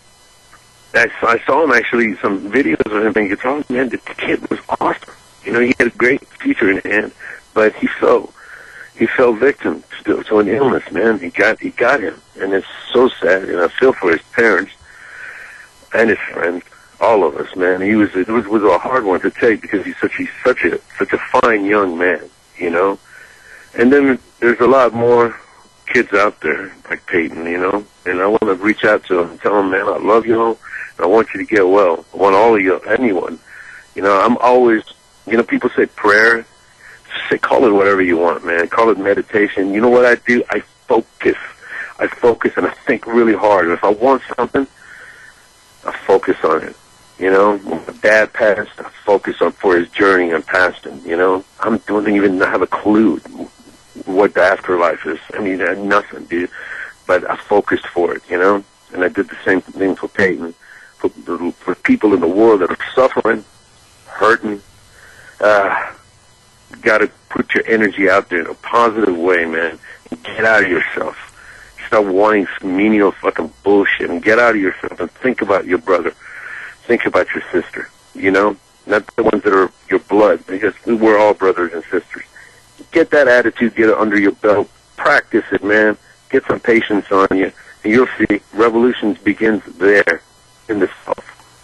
I, I saw him actually some videos of him playing guitar. Man, the kid was awesome. You know, he had a great future in hand, but he fell. He fell victim to, to an illness, man. He got he got him, and it's so sad. And I feel for his parents and his friends, all of us, man. He was it was, was a hard one to take because he's such he's such a such a fine young man, you know. And then there's a lot more kids out there like Peyton, you know. And I want to reach out to him and tell him, man, I love you all, and I want you to get well. I want all of you, anyone. You know, I'm always, you know, people say prayer. Say, call it whatever you want, man. Call it meditation. You know what I do? I focus. I focus and I think really hard. And if I want something, I focus on it. You know, when my dad passed, I focus on for his journey and past him. You know, I don't even have a clue what the afterlife is. I mean, I had nothing, dude. But I focused for it, you know. And I did the same thing for Peyton, for, for people in the world that are suffering, hurting. Uh, got to put your energy out there in a positive way, man. And get out of yourself. Stop wanting some menial fucking bullshit and get out of yourself and think about your brother. Think about your sister, you know? Not the ones that are your blood, because we're all brothers and sisters. Get that attitude, get it under your belt. Practice it, man. Get some patience on you, and you'll see revolution begins there in the South.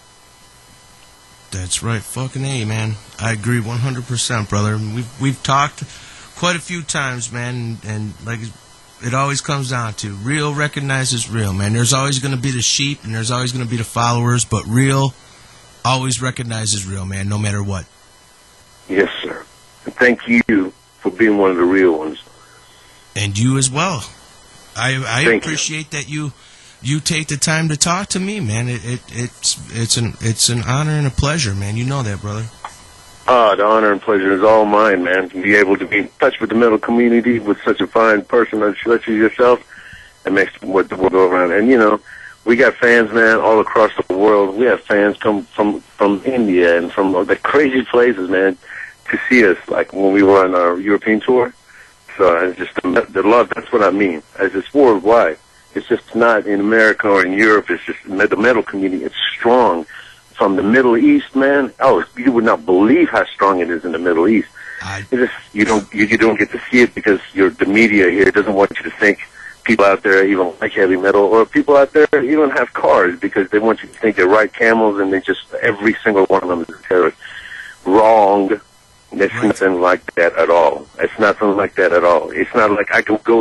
That's right, fucking A, man. I agree one hundred percent, brother. We've we've talked quite a few times, man, and, and like it always comes down to real recognizes real, man. There's always going to be the sheep, and there's always going to be the followers, but real always recognizes real, man, no matter what. Yes, sir. And thank you for being one of the real ones. And you as well. I I thank appreciate you. that you. You take the time to talk to me, man. It, it it's it's an it's an honor and a pleasure, man. You know that, brother. Ah, the honor and pleasure is all mine, man. To be able to be in touch with the metal community with such a fine person such as yourself, it makes what the world go around. And you know, we got fans, man, all across the world. We have fans come from from India and from the crazy places, man, to see us. Like when we were on our European tour. So it's just the, the love. That's what I mean. As it's worldwide. It's just not in America or in Europe. It's just the metal community. It's strong. From the Middle East, man. Oh, you would not believe how strong it is in the Middle East. I... It just, you don't you, you don't get to see it because you're, the media here doesn't want you to think people out there even like heavy metal, or people out there even have cars because they want you to think they ride camels and they just every single one of them is a terrorist. Wrong. It's right. Nothing like that at all. It's nothing like that at all. It's not like I can go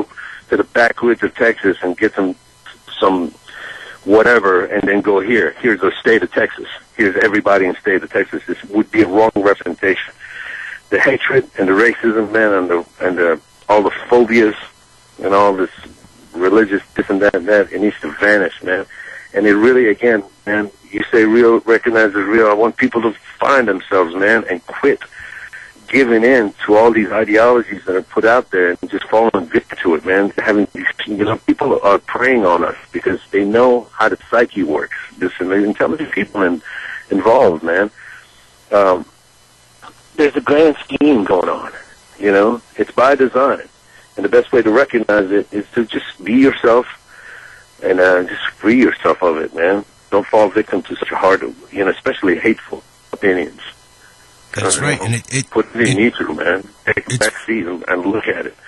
to the backwoods of Texas and get some some whatever, and then go here. Here's the state of Texas. Here's everybody in the state of Texas. This would be a wrong representation. The hatred and the racism, man, and the and the all the phobias and all this religious this and that and that, it needs to vanish, man. And it really, again, man, you say real, recognize as real. I want people to find themselves, man, and quit giving in to all these ideologies that are put out there and just falling victim to it, man. Having these, you know, people are preying on us because they know how the psyche works. There's some intelligent people in, involved, man. Um, there's a grand scheme going on, you know. It's by design. And the best way to recognize it is to just be yourself and uh, just free yourself of it, man. Don't fall victim to such a hard, you know, especially hateful opinions. That's uh, right. And it, it put it in it, you to, man. Take a back seat and, and look at it.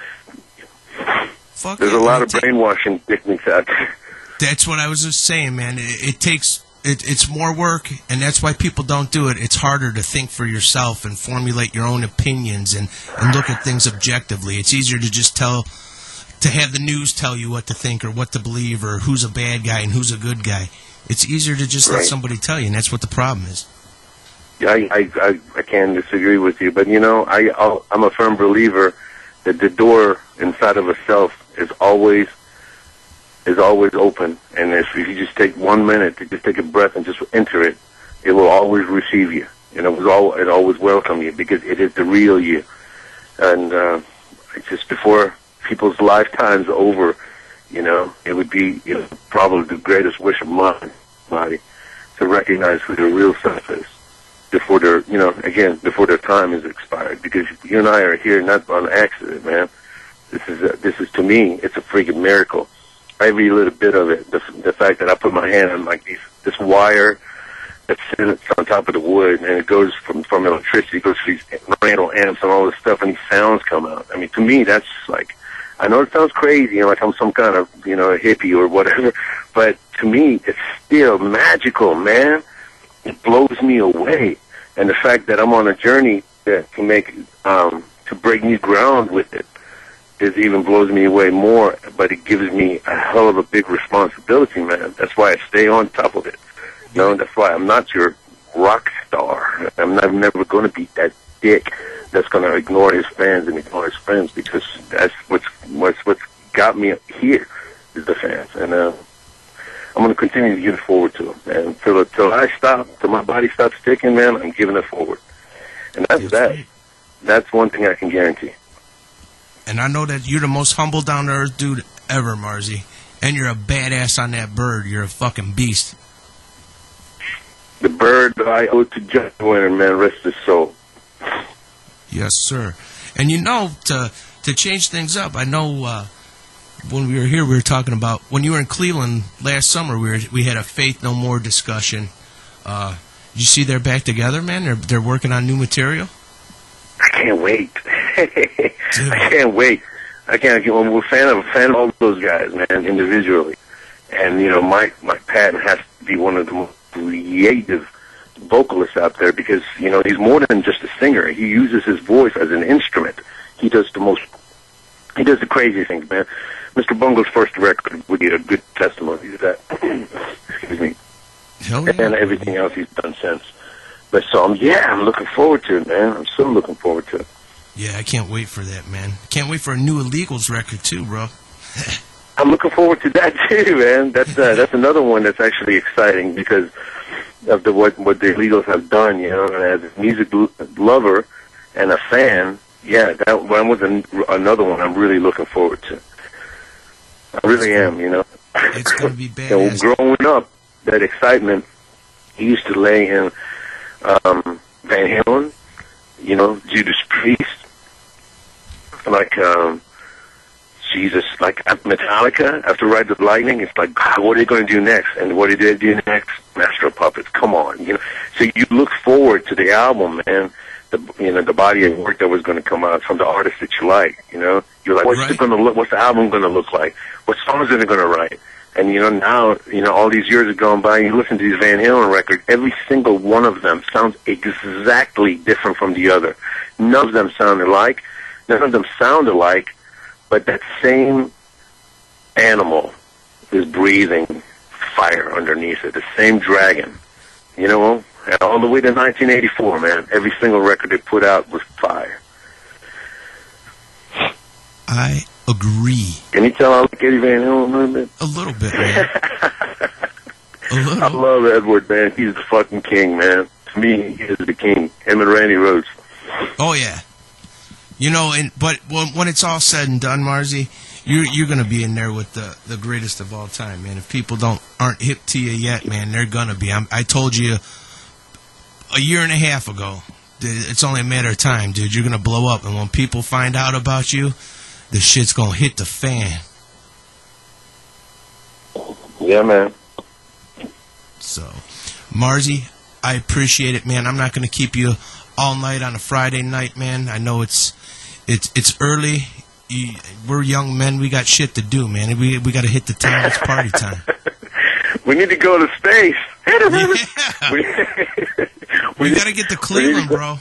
Fuck There's it, a lot of take, brainwashing techniques out there. That's what I was just saying, man. It, it takes, it, it's more work, and that's why people don't do it. It's harder to think for yourself and formulate your own opinions and, and look at things objectively. It's easier to just tell, to have the news tell you what to think or what to believe or who's a bad guy and who's a good guy. It's easier to just right. let somebody tell you, and that's what the problem is. I, I, I, I can't disagree with you, but you know, I, I'll, I'm a firm believer that the door inside of a self is always, is always open, and if you just take one minute to just take a breath and just enter it, it will always receive you, and it was all, it always welcome you because it is the real you, and uh, just before people's lifetimes over, you know, it would be, you know, probably the greatest wish of mine, body, to recognize who their real self is. Before their, you know, again, before their time is expired, because you and I are here not on accident, man. This is, a, this is to me, it's a freaking miracle. Every little bit of it, the, the fact that I put my hand on like these, this wire that sits on top of the wood, and it goes from from electricity, it goes to these random amps and all this stuff, and these sounds come out. I mean, to me, that's like, I know it sounds crazy, you know, like I'm some kind of, you know, a hippie or whatever, but to me, it's still magical, man. It blows me away. And the fact that I'm on a journey to, to make, um, to break new ground with it, it even blows me away more, but it gives me a hell of a big responsibility, man. That's why I stay on top of it. You know, that's why I'm not your rock star. I'm, not, I'm never going to be that dick that's going to ignore his fans and ignore his friends, because that's what's, what's, what's got me here is the fans. And, uh, I'm going to continue to give it forward to him, man. Until, until I stop, until my body stops ticking, man, I'm giving it forward. And that's that. Right. That's one thing I can guarantee. And I know that you're the most humble, down-to-earth dude ever, Marzi. And you're a badass on that bird. You're a fucking beast. The bird I owe to John Winter, man, rest his soul. Yes, sir. And you know, to to change things up, I know... Uh, when we were here, we were talking about when you were in Cleveland last summer. We were we had a Faith No More discussion. Uh, did you see they're back together, man? They're they're working on new material. I can't wait. I can't wait. I can't. I'm a fan of a fan of all those guys, man, individually. And you know, Mike Mike Patton has to be one of the most creative vocalists out there, because you know he's more than just a singer. He uses his voice as an instrument. He does the most. He does the crazy things, man. Mister Bungle's first record would be a good testimony to that. Excuse me. Hell yeah. And everything else he's done since. But so, um, yeah, I'm looking forward to it, man. I'm so looking forward to it. Yeah, I can't wait for that, man. Can't wait for a new Illegals record, too, bro. I'm looking forward to that, too, man. That's uh, that's another one that's actually exciting because of the what, what the Illegals have done, you know. And as a music lover and a fan, yeah, that one was an, another one I'm really looking forward to. I really am, you know. It's going to be badass. You know, growing up, that excitement used to lay in um, Van Halen, you know, Judas Priest, like um, Jesus, like Metallica. After Ride the Lightning, it's like, God, what are they going to do next? And what did they do next? Master of Puppets. Come on, you know. So you look forward to the album, man. The, you know, the body of work that was going to come out from the artists that you like, you know. You're like, what's right. it going to look? What's the album going to look like? What songs are they going to write? And you know, now, you know, all these years have gone by. You listen to these Van Halen records. Every single one of them sounds exactly different from the other. None of them sound alike. None of them sound alike. But that same animal is breathing fire underneath it. The same dragon, you know, all the way to nineteen eighty-four, man. Every single record they put out was fire. I agree. Can you tell I like Eddie Van Halen a little bit? A little bit, man. A little. I love Edward, man. He's the fucking king, man. To me, he is the king. Him and Randy Rhoads. Oh, yeah. You know, and but when, when it's all said and done, Marzi, you're you're gonna be in there with the, the greatest of all time, man. If people don't aren't hip to you yet, man, they're gonna be. I'm, I told you a year and a half ago. It's only a matter of time, dude. You're gonna blow up, and when people find out about you, the shit's gonna hit the fan. Yeah, man. So, Marzi, I appreciate it, man. I'm not gonna keep you all night on a Friday night, man. I know it's it's it's early. You, we're young men. We got shit to do, man. We we got to hit the town. It's party time. We need to go to space. Yeah. we we, we got to get to Cleveland, bro.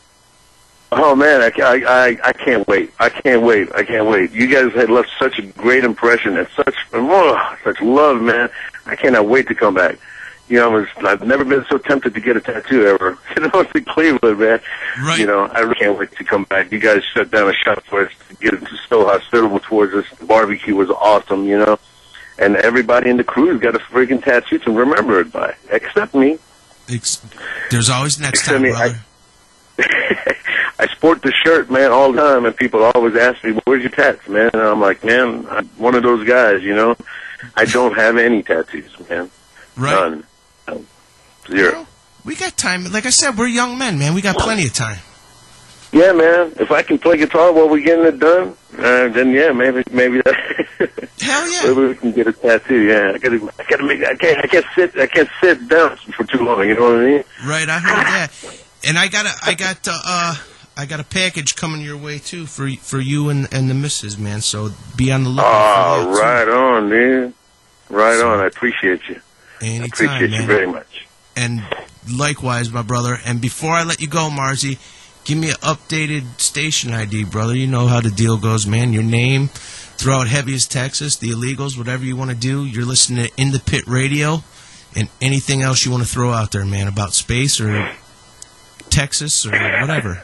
Oh man, I, I I can't wait. I can't wait. I can't wait. You guys had left such a great impression and such oh, such love, man. I cannot wait to come back. You know, I was, I've never been so tempted to get a tattoo ever. You know, it's in Cleveland, man. Right. You know, I really can't wait to come back. You guys shut down a shop for us to get so hospitable towards us. The barbecue was awesome, you know. And everybody in the crew's got a freaking tattoo to remember it by, except me. Ex- There's always next except time, me. brother. I, I sport the shirt, man, all the time, and people always ask me, where's your tats, man? And I'm like, man, I'm one of those guys, you know. I don't have any tattoos, man. Right. None. Zero. Well, we got time. Like I said, we're young men, man. We got plenty of time. Yeah, man. If I can play guitar while we're getting it done, uh, then yeah, maybe, maybe that. Hell yeah. Maybe we can get a tattoo. Yeah, I gotta, I gotta make. I can't, I can't sit, I can't sit down for too long. You know what I mean? Right. I heard that. And I got a, I got uh, uh, I got a package coming your way too for for you and and the missus, man. So be on the lookout. Oh, for that, right too. on, dude. Right So, on. I appreciate you. Anytime, I appreciate man. you very much. And likewise, my brother. And before I let you go, Marzi, give me an updated station I D, brother. You know how the deal goes, man. Your name, throw out Heaviest Texas, the Illegals, whatever you want to do. You're listening to In the Pit Radio, and anything else you want to throw out there, man, about space or Texas or whatever.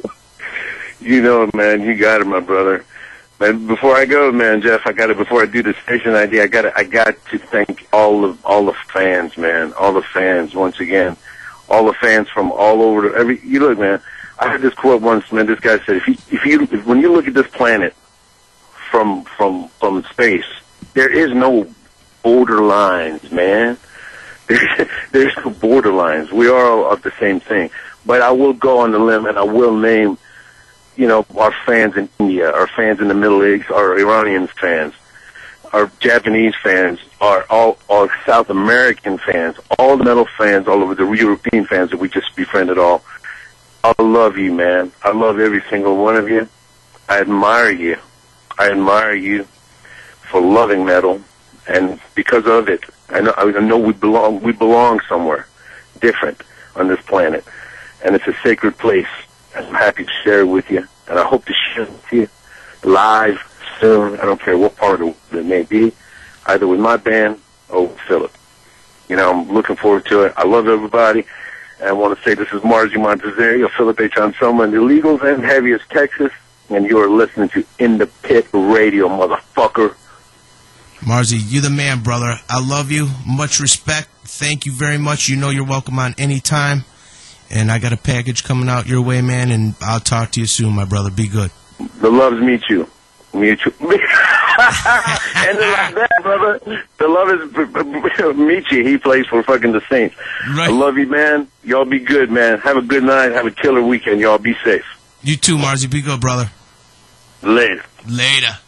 You know, man, you got it, my brother. Man, before I go, man, Jeff, I got to. Before I do the station I D, I got. I got to thank all of all the fans, man. All the fans once again. All the fans from all over. The, every you look, man. I heard this quote once, man. This guy said, "If you, if you, if, when you look at this planet from from from space, there is no border lines, man. There's, there's no border lines. We are all of the same thing. But I will go on the limb and I will name." You know, our fans in India, our fans in the Middle East, our Iranian fans, our Japanese fans, our all, all South American fans, all the metal fans, all over the European fans that we just befriended all. I love you, man. I love every single one of you. I admire you. I admire you for loving metal, and because of it, I know, I know we belong. We belong somewhere different on this planet, and it's a sacred place. I'm happy to share it with you, and I hope to share it with you live soon. I don't care what part of it may be, either with my band or with Philip. You know, I'm looking forward to it. I love everybody, and I want to say this is Marzi Montezario, Philip H. Anselmo, and the Illegals, and Heaviest Texas, and you are listening to In the Pit Radio, motherfucker. Marzi, you the man, brother. I love you. Much respect. Thank you very much. You know you're welcome on any time. And I got a package coming out your way, man, and I'll talk to you soon, my brother. Be good. The loves meet you. Meet you. And like that, brother. The love is meet you. He plays for fucking the Saints. Right. I love you, man. Y'all be good, man. Have a good night. Have a killer weekend. Y'all be safe. You too, Marzi. Be good, brother. Later. Later.